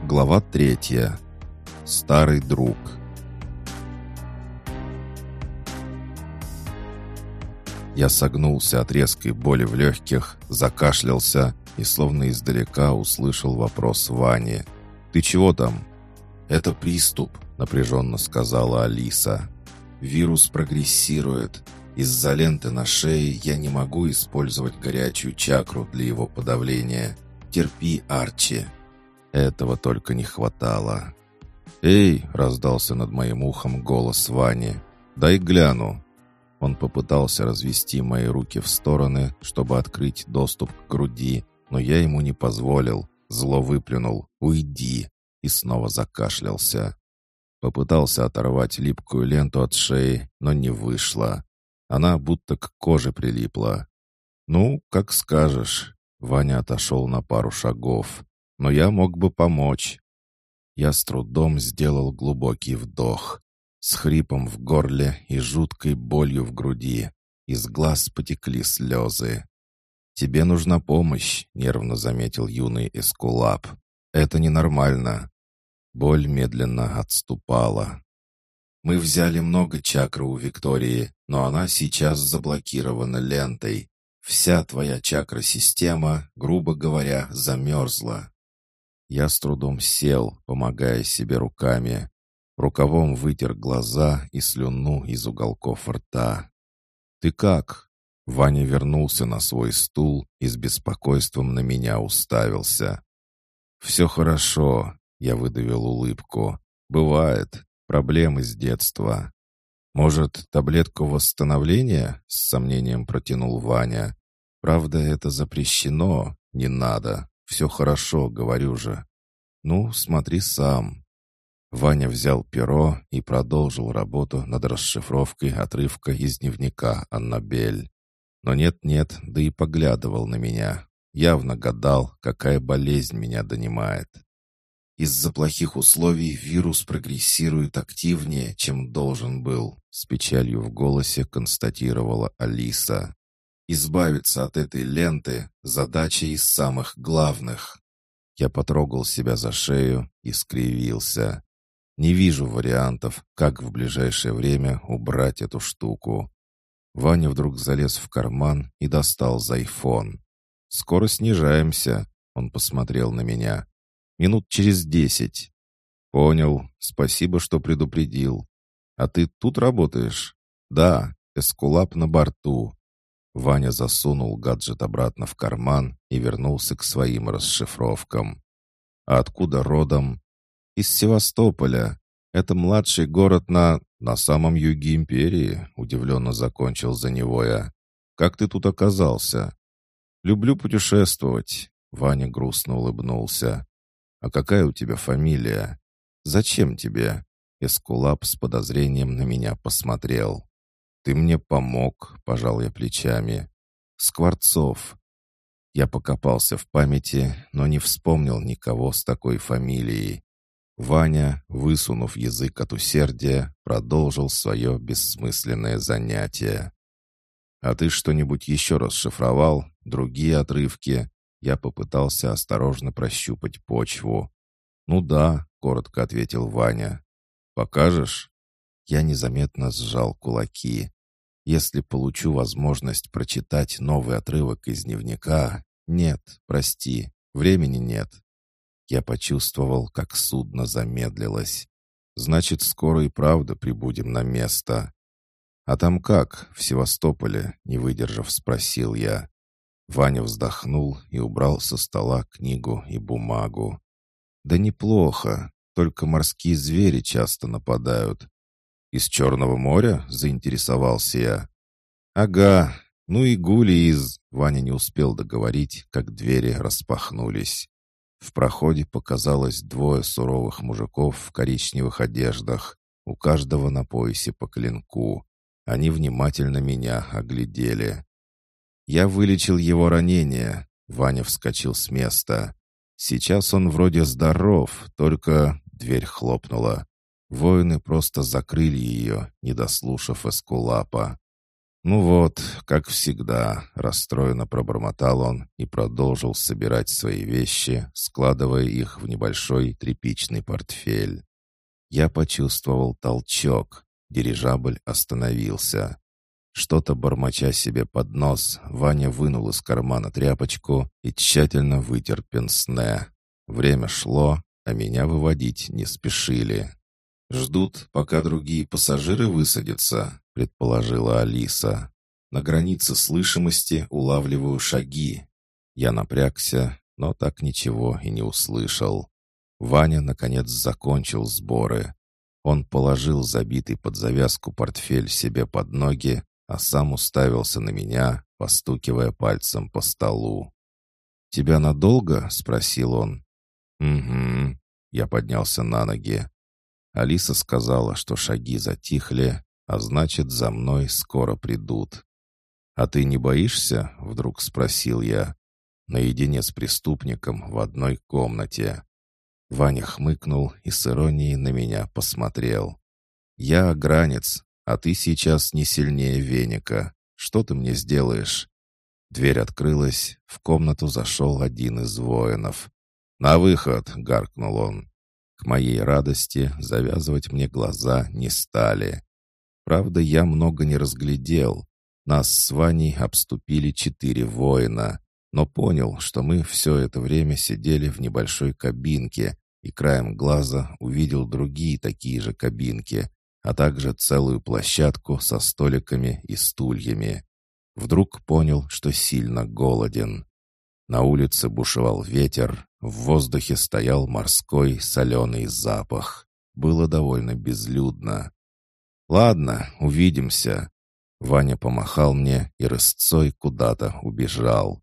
Глава 3. Старый друг. Я согнулся от резкой боли в легких, закашлялся и словно издалека услышал вопрос Вани. «Ты чего там?» «Это приступ», — напряженно сказала Алиса. «Вирус прогрессирует. Из-за ленты на шее я не могу использовать горячую чакру для его подавления. Терпи, Арчи». Этого только не хватало. «Эй!» — раздался над моим ухом голос Вани. «Дай гляну». Он попытался развести мои руки в стороны, чтобы открыть доступ к груди, но я ему не позволил, зло выплюнул «Уйди!» и снова закашлялся. Попытался оторвать липкую ленту от шеи, но не вышло. Она будто к коже прилипла. «Ну, как скажешь». Ваня отошел на пару шагов. «Но я мог бы помочь». Я с трудом сделал глубокий вдох. С хрипом в горле и жуткой болью в груди. Из глаз потекли слезы. «Тебе нужна помощь», — нервно заметил юный Эскулап. «Это ненормально». Боль медленно отступала. «Мы взяли много чакры у Виктории, но она сейчас заблокирована лентой. Вся твоя чакра-система, грубо говоря, замерзла». Я с трудом сел, помогая себе руками. Рукавом вытер глаза и слюну из уголков рта. «Ты как?» Ваня вернулся на свой стул и с беспокойством на меня уставился. «Все хорошо», — я выдавил улыбку. «Бывает. Проблемы с детства». «Может, таблетку восстановления?» — с сомнением протянул Ваня. «Правда, это запрещено. Не надо. Все хорошо, говорю же». «Ну, смотри сам». Ваня взял перо и продолжил работу над расшифровкой отрывка из дневника Аннабель. Но нет-нет, да и поглядывал на меня. Явно гадал, какая болезнь меня донимает. «Из-за плохих условий вирус прогрессирует активнее, чем должен был», с печалью в голосе констатировала Алиса. «Избавиться от этой ленты — задача из самых главных». Я потрогал себя за шею и скривился. Не вижу вариантов, как в ближайшее время убрать эту штуку. Ваня вдруг залез в карман и достал зайфон. «Скоро снижаемся», — он посмотрел на меня. «Минут через 10». «Понял. Спасибо, что предупредил. А ты тут работаешь?» «Да, Эскулап на борту». Ваня засунул гаджет обратно в карман и вернулся к своим расшифровкам. «А откуда родом?» «Из Севастополя. Это младший город на самом юге империи», — удивленно закончил за него я. «Как ты тут оказался?» «Люблю путешествовать», — Ваня грустно улыбнулся. «А какая у тебя фамилия?» «Зачем тебе?» Эскулап с подозрением на меня посмотрел. «Ты мне помог», — пожал я плечами. «Скворцов». Я покопался в памяти, но не вспомнил никого с такой фамилией. Ваня, высунув язык от усердия, продолжил свое бессмысленное занятие. «А ты что-нибудь еще расшифровал? Другие отрывки?» Я попытался осторожно прощупать почву. «Ну да», — коротко ответил Ваня. «Покажешь?» Я незаметно сжал кулаки. «Если получу возможность прочитать новый отрывок из дневника...» «Нет, прости, времени нет». Я почувствовал, как судно замедлилось. «Значит, скоро и правда прибудем на место». «А там как, в Севастополе?» — не выдержав, спросил я. Ваня вздохнул и убрал со стола книгу и бумагу. «Да неплохо, только морские звери часто нападают». «Из Черного моря?» — заинтересовался я. «Ага, ну и гули из...» Ваня не успел договорить, как двери распахнулись. В проходе показалось двое суровых мужиков в коричневых одеждах, у каждого на поясе по клинку. Они внимательно меня оглядели. «Я вылечил его ранение», — Ваня вскочил с места. «Сейчас он вроде здоров, только...» — дверь хлопнула. Воины просто закрыли ее, не дослушав Эскулапа. «Ну вот, как всегда», — расстроенно пробормотал он и продолжил собирать свои вещи, складывая их в небольшой тряпичный портфель. Я почувствовал толчок. Дирижабль остановился. Что-то бормоча себе под нос, Ваня вынул из кармана тряпочку и тщательно вытер пенсне. Время шло, а меня выводить не спешили. «Ждут, пока другие пассажиры высадятся», — предположила Алиса. «На границе слышимости улавливаю шаги». Я напрягся, но так ничего и не услышал. Ваня, наконец, закончил сборы. Он положил забитый под завязку портфель себе под ноги, а сам уставился на меня, постукивая пальцем по столу. «Тебя надолго?» — спросил он. «Угу». Я поднялся на ноги. Алиса сказала, что шаги затихли, а значит, за мной скоро придут. «А ты не боишься?» — вдруг спросил я. Наедине с преступником в одной комнате. Ваня хмыкнул и с иронией на меня посмотрел. «Я огранец, а ты сейчас не сильнее веника. Что ты мне сделаешь?» Дверь открылась, в комнату зашел один из воинов. «На выход!» — гаркнул он. К моей радости завязывать мне глаза не стали. Правда, я много не разглядел. Нас с Ваней обступили 4 воина, но понял, что мы все это время сидели в небольшой кабинке, и краем глаза увидел другие такие же кабинки, а также целую площадку со столиками и стульями. Вдруг понял, что сильно голоден. На улице бушевал ветер, в воздухе стоял морской соленый запах. Было довольно безлюдно. «Ладно, увидимся». Ваня помахал мне и рысцой куда-то убежал.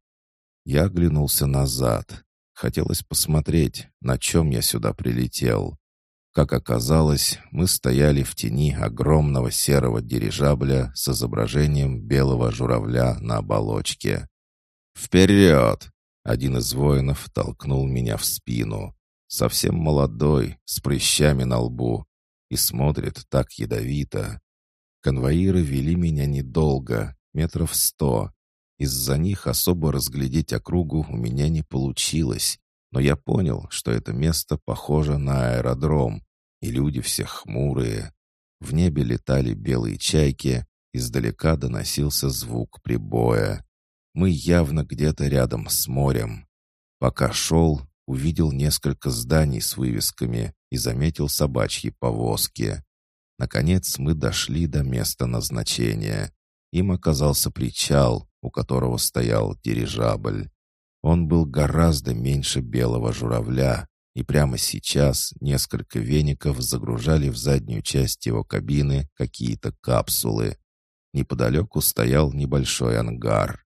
Я оглянулся назад. Хотелось посмотреть, на чем я сюда прилетел. Как оказалось, мы стояли в тени огромного серого дирижабля с изображением белого журавля на оболочке. «Вперед!» — один из воинов толкнул меня в спину. Совсем молодой, с прыщами на лбу, и смотрит так ядовито. Конвоиры вели меня недолго, 100 метров. Из-за них особо разглядеть округу у меня не получилось, но я понял, что это место похоже на аэродром, и люди все хмурые. В небе летали белые чайки, издалека доносился звук прибоя. Мы явно где-то рядом с морем. Пока шел, увидел несколько зданий с вывесками и заметил собачьи повозки. Наконец мы дошли до места назначения. Им оказался причал, у которого стоял дирижабль. Он был гораздо меньше белого журавля, и прямо сейчас несколько веников загружали в заднюю часть его кабины какие-то капсулы. Неподалеку стоял небольшой ангар.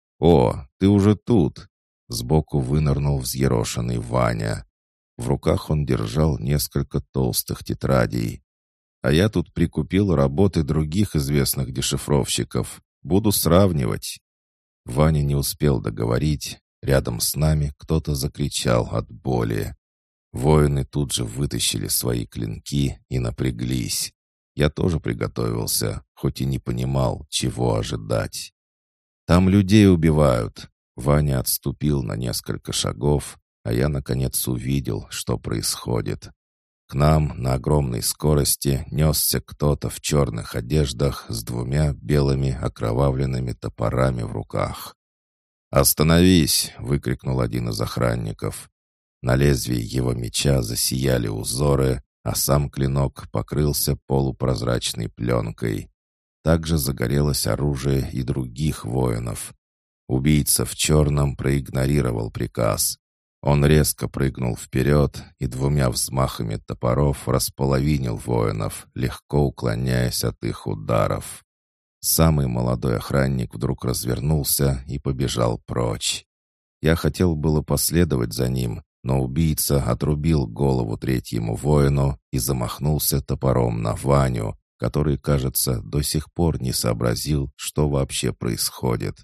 «О, ты уже тут!» Сбоку вынырнул взъерошенный Ваня. В руках он держал несколько толстых тетрадей. «А я тут прикупил работы других известных дешифровщиков. Буду сравнивать». Ваня не успел договорить. Рядом с нами кто-то закричал от боли. Воины тут же вытащили свои клинки и напряглись. Я тоже приготовился, хоть и не понимал, чего ожидать. «Там людей убивают!» Ваня отступил на несколько шагов, а я, наконец, увидел, что происходит. К нам на огромной скорости несся кто-то в черных одеждах с 2 белыми окровавленными топорами в руках. «Остановись!» — выкрикнул один из охранников. На лезвии его меча засияли узоры, а сам клинок покрылся полупрозрачной пленкой. Также загорелось оружие и других воинов. Убийца в черном проигнорировал приказ. Он резко прыгнул вперед и 2 взмахами топоров располовинил воинов, легко уклоняясь от их ударов. Самый молодой охранник вдруг развернулся и побежал прочь. Я хотел было последовать за ним, но убийца отрубил голову 3-му воину и замахнулся топором на Ваню, который, кажется, до сих пор не сообразил, что вообще происходит.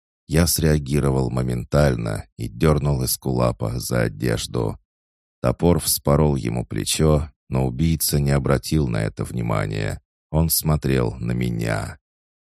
Я среагировал моментально и дернул эскулапа за одежду. Топор вспорол ему плечо, но убийца не обратил на это внимания. Он смотрел на меня.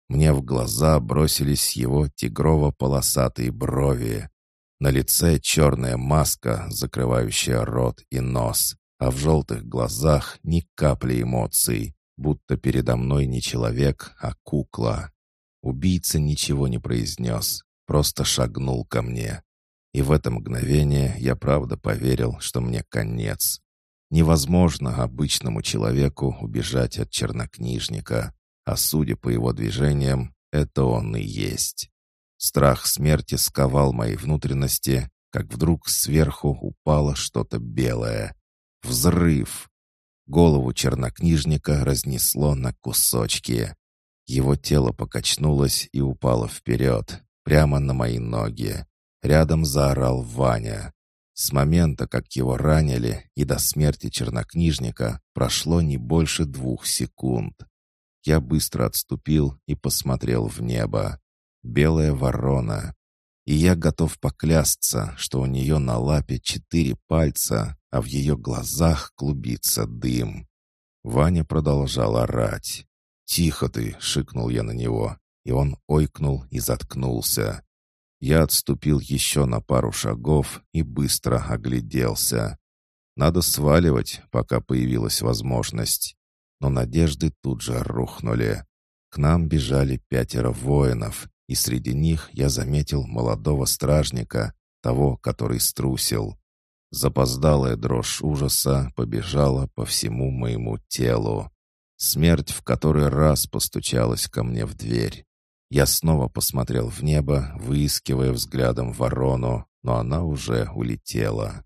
Мне в глаза бросились его тигрово-полосатые брови. На лице черная маска, закрывающая рот и нос, а в желтых глазах ни капли эмоций, будто передо мной не человек, а кукла. Убийца ничего не произнес, просто шагнул ко мне. И в это мгновение я правда поверил, что мне конец. Невозможно обычному человеку убежать от чернокнижника, а судя по его движениям, это он и есть. Страх смерти сковал мои внутренности, как вдруг сверху упало что-то белое. Взрыв! Голову чернокнижника разнесло на кусочки. Его тело покачнулось и упало вперед, прямо на мои ноги. Рядом заорал Ваня. С момента, как его ранили, и до смерти чернокнижника прошло не больше 2 секунд. Я быстро отступил и посмотрел в небо. Белая ворона. И я готов поклясться, что у нее на лапе 4 пальца, а в ее глазах клубится дым. Ваня продолжал орать. «Тихо ты!» — шикнул я на него, и он ойкнул и заткнулся. Я отступил еще на пару шагов и быстро огляделся. Надо сваливать, пока появилась возможность. Но надежды тут же рухнули. К нам бежали 5 воинов, и среди них я заметил молодого стражника, того, который струсил. Запоздалая дрожь ужаса побежала по всему моему телу. Смерть в который раз постучалась ко мне в дверь. Я снова посмотрел в небо, выискивая взглядом ворону, но она уже улетела.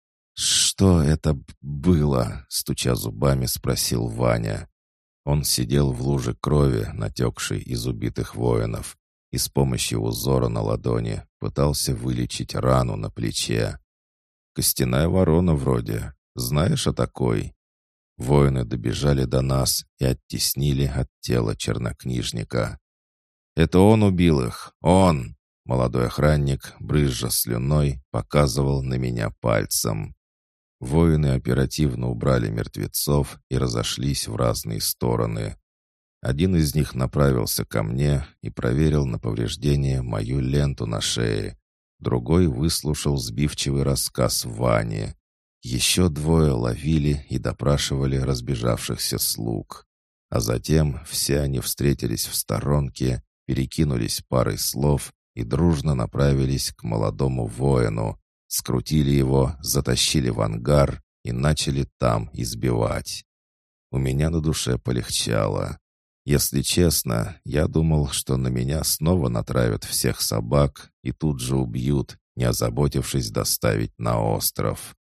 «Что это было?» — стуча зубами, спросил Ваня. Он сидел в луже крови, натекшей из убитых воинов, и с помощью узора на ладони пытался вылечить рану на плече. «Костяная ворона вроде. Знаешь о такой?» Воины добежали до нас и оттеснили от тела чернокнижника. «Это он убил их! Он!» Молодой охранник, брызжа слюной, показывал на меня пальцем. Воины оперативно убрали мертвецов и разошлись в разные стороны. Один из них направился ко мне и проверил на повреждение мою ленту на шее. Другой выслушал сбивчивый рассказ Вани. Еще 2 ловили и допрашивали разбежавшихся слуг. А затем все они встретились в сторонке, перекинулись парой слов и дружно направились к молодому воину, скрутили его, затащили в ангар и начали там избивать. У меня на душе полегчало. Если честно, я думал, что на меня снова натравят всех собак и тут же убьют, не озаботившись доставить на остров.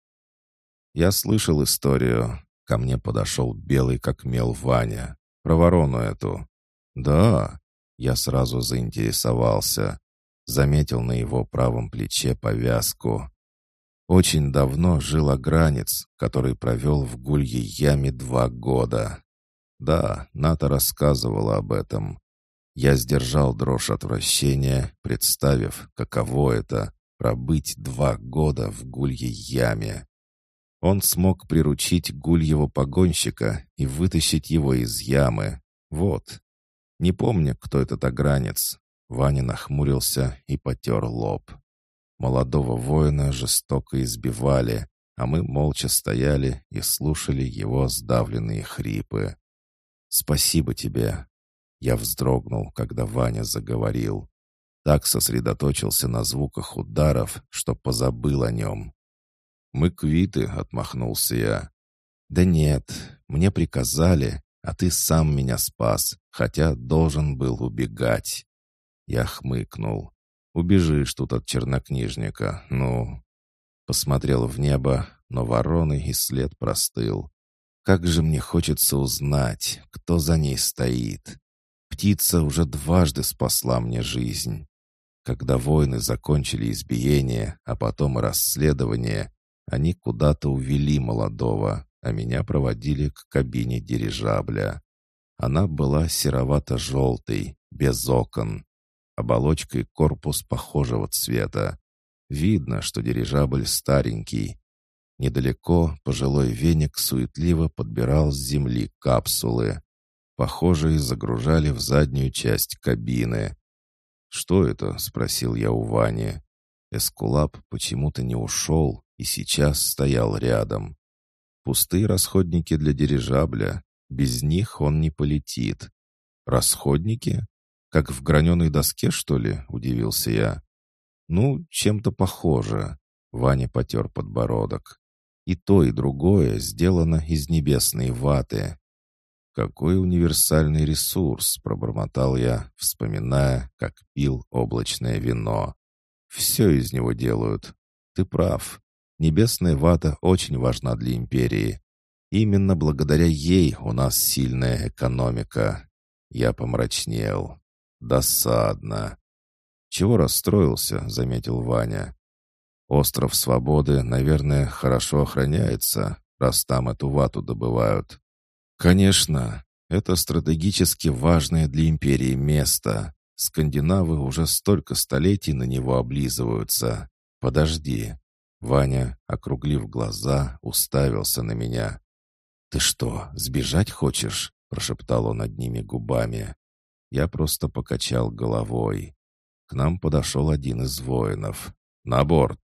Я слышал историю. Ко мне подошел белый как мел Ваня. Про ворону эту. Да, я сразу заинтересовался. Заметил на его правом плече повязку. Очень давно жил агранец, который провел в Гульей яме 2 года. Да, Ната рассказывала об этом. Я сдержал дрожь отвращения, представив, каково это — пробыть 2 года в Гульей яме. Он смог приручить гульего погонщика и вытащить его из ямы. Вот. Не помню, кто этот агранец. Ваня нахмурился и потер лоб. Молодого воина жестоко избивали, а мы молча стояли и слушали его сдавленные хрипы. «Спасибо тебе!» Я вздрогнул, когда Ваня заговорил. Так сосредоточился на звуках ударов, что позабыл о нем. «Мы квиты», — отмахнулся я. «Да нет, мне приказали, а ты сам меня спас, хотя должен был убегать». Я хмыкнул. «Убежишь тут от чернокнижника, ну...» Посмотрел в небо, но вороны и след простыл. Как же мне хочется узнать, кто за ней стоит. Птица уже 2 спасла мне жизнь. Когда воины закончили избиение, а потом и расследование, они куда-то увели молодого, а меня проводили к кабине дирижабля. Она была серовато-желтой, без окон. Оболочка и корпус похожего цвета. Видно, что дирижабль старенький. Недалеко пожилой веник суетливо подбирал с земли капсулы. Похоже, и загружали в заднюю часть кабины. «Что это?» — спросил я у Вани. Эскулап почему-то не ушел и сейчас стоял рядом. «Пустые расходники для дирижабля. Без них он не полетит». «Расходники? Как в граненой доске, что ли?» — удивился я. «Ну, чем-то похоже». Ваня потер подбородок. «И то, и другое сделано из небесной ваты». «Какой универсальный ресурс!» — пробормотал я, вспоминая, как пил облачное вино. «Все из него делают. Ты прав. Небесная вата очень важна для империи. Именно благодаря ей у нас сильная экономика». Я помрачнел. «Досадно». «Чего расстроился?» — заметил Ваня. «Остров Свободы, наверное, хорошо охраняется, раз там эту вату добывают». «Конечно, это стратегически важное для империи место. Скандинавы уже столько столетий на него облизываются. Подожди». Ваня, округлив глаза, уставился на меня. «Ты что, сбежать хочешь?» — прошептал он одними губами. Я просто покачал головой. К нам подошел один из воинов. «На борт!»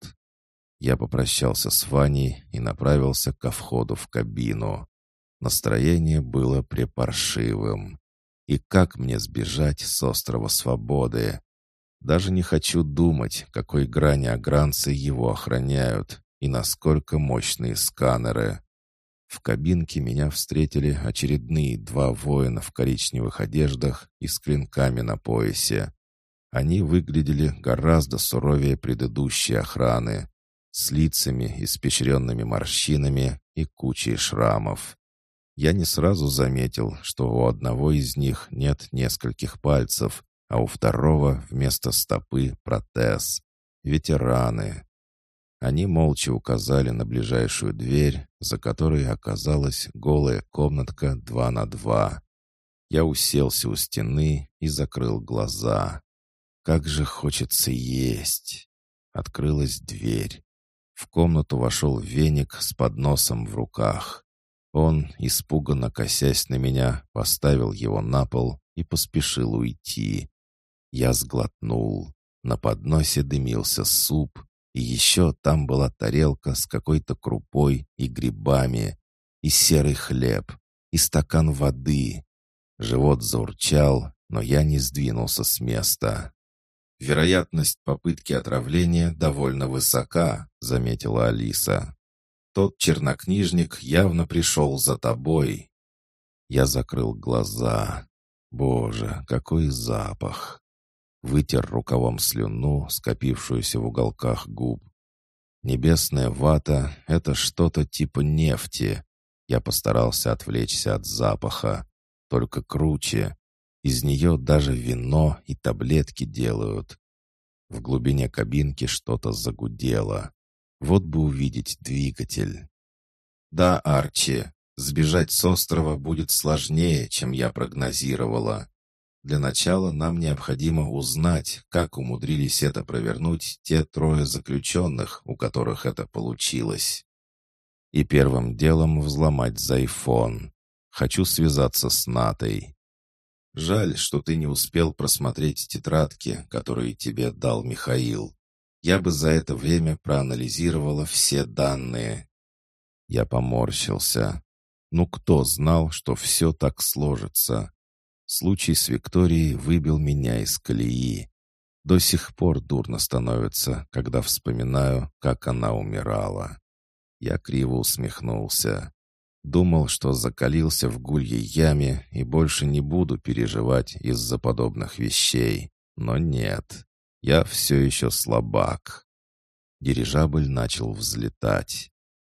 Я попрощался с Ваней и направился ко входу в кабину. Настроение было препаршивым. И как мне сбежать с острова Свободы? Даже не хочу думать, какой грани огранцы его охраняют и насколько мощные сканеры. В кабинке меня встретили очередные два воина в коричневых одеждах и с клинками на поясе. Они выглядели гораздо суровее предыдущей охраны, с лицами, испещренными морщинами и кучей шрамов. Я не сразу заметил, что у одного из них нет нескольких пальцев, а у второго вместо стопы протез. Ветераны. Они молча указали на ближайшую дверь, за которой оказалась голая комнатка 2 на 2. Я уселся у стены и закрыл глаза. Как же хочется есть! Открылась дверь. В комнату вошел веник с подносом в руках. Он, испуганно косясь на меня, поставил его на пол и поспешил уйти. Я сглотнул. На подносе дымился суп, и еще там была тарелка с какой-то крупой и грибами, и серый хлеб, и стакан воды. Живот заурчал, но я не сдвинулся с места. «Вероятность попытки отравления довольно высока», — заметила Алиса. «Тот чернокнижник явно пришел за тобой». Я закрыл глаза. Боже, какой запах! Вытер рукавом слюну, скопившуюся в уголках губ. Небесная вата — это что-то типа нефти. Я постарался отвлечься от запаха. Только круче. Из нее даже вино и таблетки делают. В глубине кабинки что-то загудело. Вот бы увидеть двигатель. «Да, Арчи, сбежать с острова будет сложнее, чем я прогнозировала. Для начала нам необходимо узнать, как умудрились это провернуть те 3 заключенных, у которых это получилось. И первым делом взломать Зайфон. Хочу связаться с Натой. Жаль, что ты не успел просмотреть тетрадки, которые тебе дал Михаил. Я бы за это время проанализировала все данные». Я поморщился. Ну кто знал, что все так сложится? Случай с Викторией выбил меня из колеи. До сих пор дурно становится, когда вспоминаю, как она умирала. Я криво усмехнулся. Думал, что закалился в гульей яме и больше не буду переживать из-за подобных вещей. Но нет, я все еще слабак. Дирижабль начал взлетать.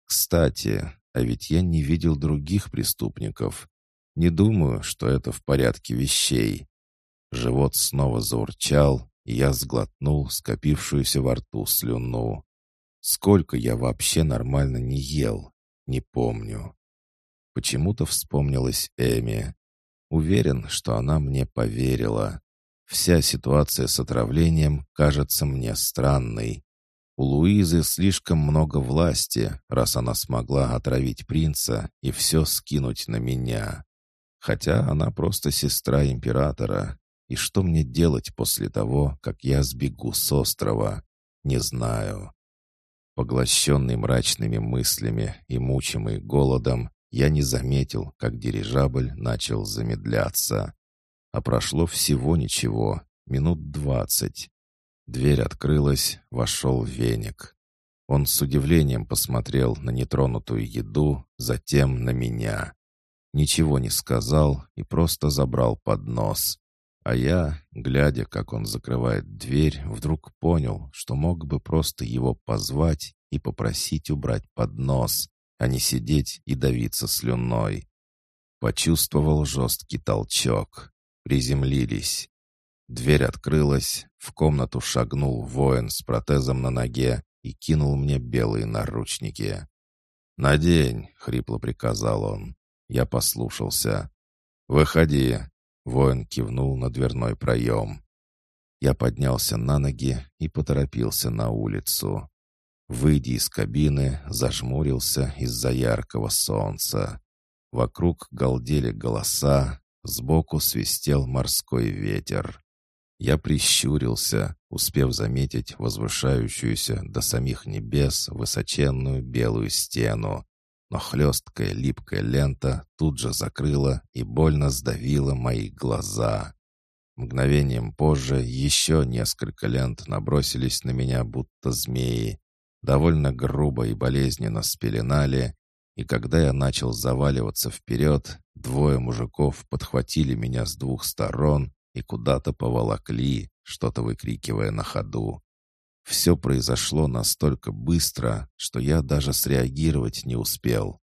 Кстати, а ведь я не видел других преступников. Не думаю, что это в порядке вещей. Живот снова заурчал, и я сглотнул скопившуюся во рту слюну. Сколько я вообще нормально не ел, не помню. Почему-то вспомнилась Эми. Уверен, что она мне поверила. Вся ситуация с отравлением кажется мне странной. У Луизы слишком много власти, раз она смогла отравить принца и все скинуть на меня. Хотя она просто сестра императора. И что мне делать после того, как я сбегу с острова? Не знаю. Поглощенный мрачными мыслями и мучимый голодом, я не заметил, как дирижабль начал замедляться. А прошло всего ничего, минут 20. Дверь открылась, вошел Веник. Он с удивлением посмотрел на нетронутую еду, затем на меня. Ничего не сказал и просто забрал поднос. А я, глядя, как он закрывает дверь, вдруг понял, что мог бы просто его позвать и попросить убрать поднос, а не сидеть и давиться слюной. Почувствовал жесткий толчок. Приземлились. Дверь открылась, в комнату шагнул воин с протезом на ноге и кинул мне белые наручники. «Надень!» — хрипло приказал он. Я послушался. «Выходи!» — воин кивнул на дверной проем. Я поднялся на ноги и поторопился на улицу. Выйдя из кабины, зажмурился из-за яркого солнца. Вокруг галдели голоса, сбоку свистел морской ветер. Я прищурился, успев заметить возвышающуюся до самих небес высоченную белую стену, но хлесткая липкая лента тут же закрыла и больно сдавила мои глаза. Мгновением позже еще несколько лент набросились на меня, будто змеи, довольно грубо и болезненно спеленали, и когда я начал заваливаться вперед, двое мужиков подхватили меня с двух сторон и куда-то поволокли, что-то выкрикивая на ходу. Все произошло настолько быстро, что я даже среагировать не успел.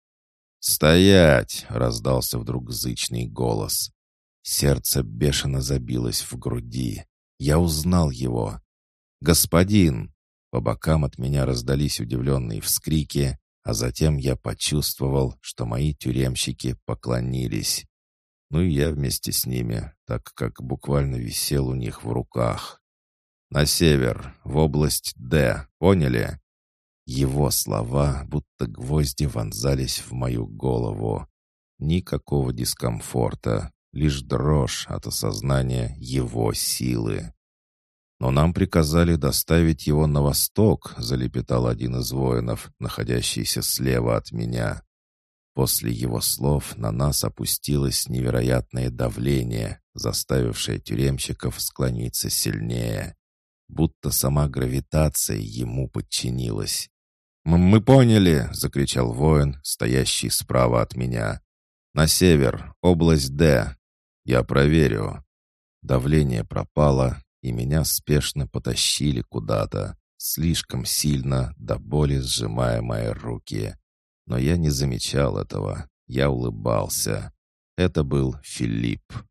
«Стоять!» — раздался вдруг зычный голос. Сердце бешено забилось в груди. Я узнал его. «Господин!» По бокам от меня раздались удивленные вскрики, а затем я почувствовал, что мои тюремщики поклонились. Ну и я вместе с ними, так как буквально висел у них в руках. «На север, в область Д, поняли?» Его слова, будто гвозди, вонзались в мою голову. Никакого дискомфорта, лишь дрожь от осознания его силы. «Но нам приказали доставить его на восток», — залепетал один из воинов, находящийся слева от меня. После его слов на нас опустилось невероятное давление, заставившее тюремщиков склониться сильнее. Будто сама гравитация ему подчинилась. «Мы поняли!» — закричал воин, стоящий справа от меня. «На север, область Д. Я проверю». Давление пропало, и меня спешно потащили куда-то, слишком сильно, до боли сжимая мои руки. Но я не замечал этого. Я улыбался. Это был Филипп.